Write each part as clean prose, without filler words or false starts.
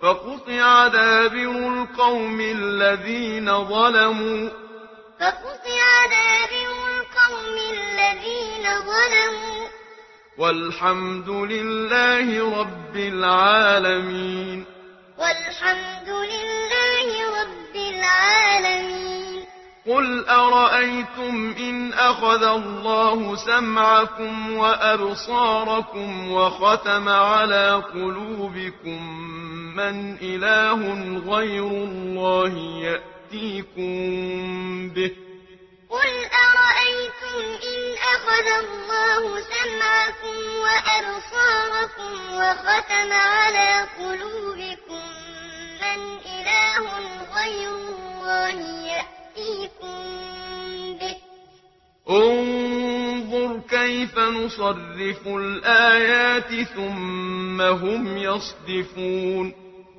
فقطع دابر القوم الذين ظلموا والحمد لله رب العالمين. قل أرأيتم إن أخذ الله سمعكم وأبصاركم وختم على قلوبكم من إله غير الله يأتيكم به. قل أرأيتم إن أخذ الله سمعكم وأبصاركم وختم على قلوبكم من إله غير الله يأتيكم به. انظر كيف نصرف الآيات ثم هم يصدفون.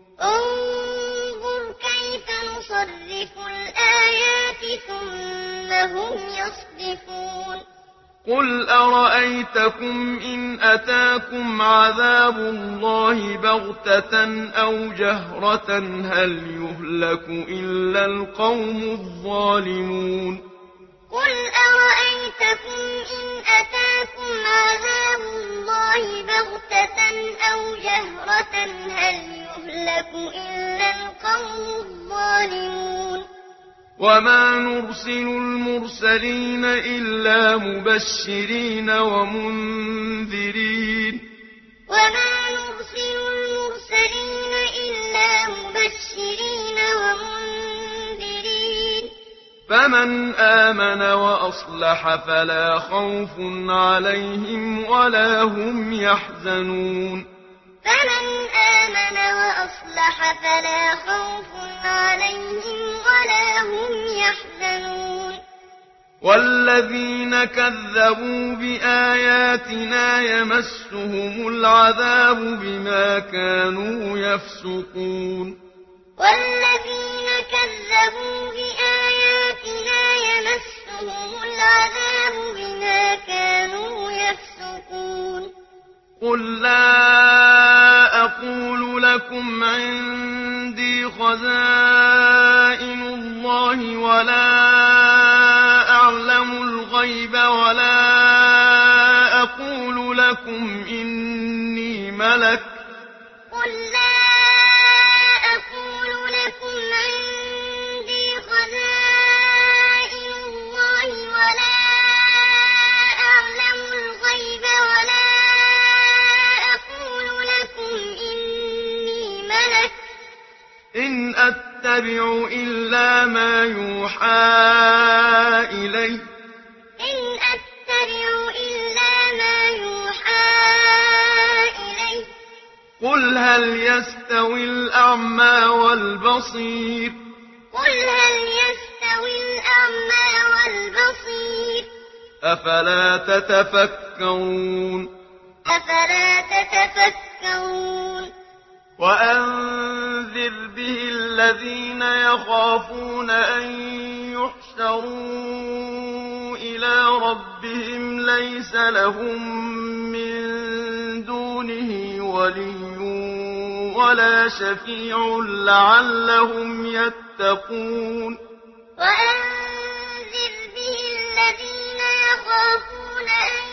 انظر كيف نصرف الآيات ثم هم يصدفون. قل أرأيتكم إن أتاكم عذاب الله بغتة أو جهرة هل يهلك إلا القوم الظالمون. قل أرأيتكم إن أتاكم عذاب الله بغتة أو جهرة هل يهلك إلا القوم الظالمون. وما نرسل المرسلين إلا مبشرين ومنذرين. وما نرسل المرسلين إلا مبشرين ومنذرين. فمن آمن وأصلح فلا خوف عليهم ولا هم يحزنون. فمن آمن وأصلح فلا خوف عليهم ولا هم يحزنون. والذين كذبوا بآياتنا يمسهم العذاب بما كانوا يفسقون. والذين كذبوا بآياتنا يمسهم العذاب بما كانوا يفسقون. قل لا أقول لكم عندي خزائن الله ولا أعلم الغيب ولا أقول لكم إني ملك. قل لا أقول لكم عندي خزائن الله ولا أعلم الغيب ولا أقول لكم إني ملك. إن أتبع إلا ما يوحى إلي. إن أتبع إلا ما يوحى إلي. قل هل يستوي الأعمى والبصير. قل هل يستوي الأعمى والبصير. أفلا تتفكرون. أفلا تتفكرون. وأنذر به الذين يخافون أن يحشروا إلى ربهم ليس لهم من دونه ولي ولا شفيع لعلهم يتقون. وأنذر به الذين يخافون أن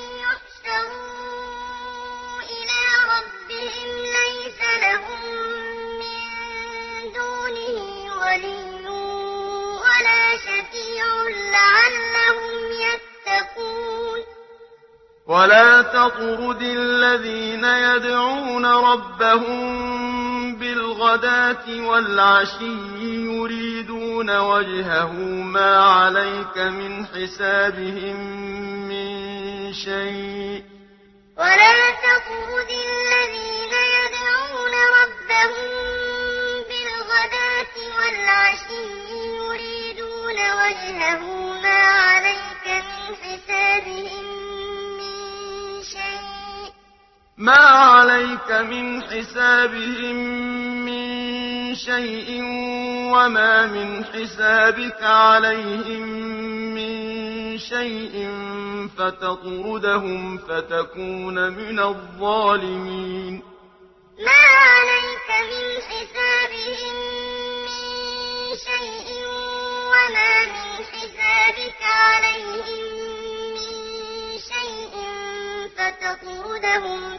يحشروا إلى ربهم ليس لهم من دونه ولي ولا شفيع لعلهم يتقون. ولا تطرد الذين يدعون ربهم بالغداة والعشي يريدون وجهه ما عليك من حسابهم من شيء. ولا تطرد الذين يدعون ربهم بالغداة والعشي يريدون وجهه ما عليك من حسابهم ما عليك من حسابهم من شيء وما من حسابك عليهم من شيء فتطردهم فتكون من الظالمين. ما عليك من حسابك عليهم من شيء فتطردهم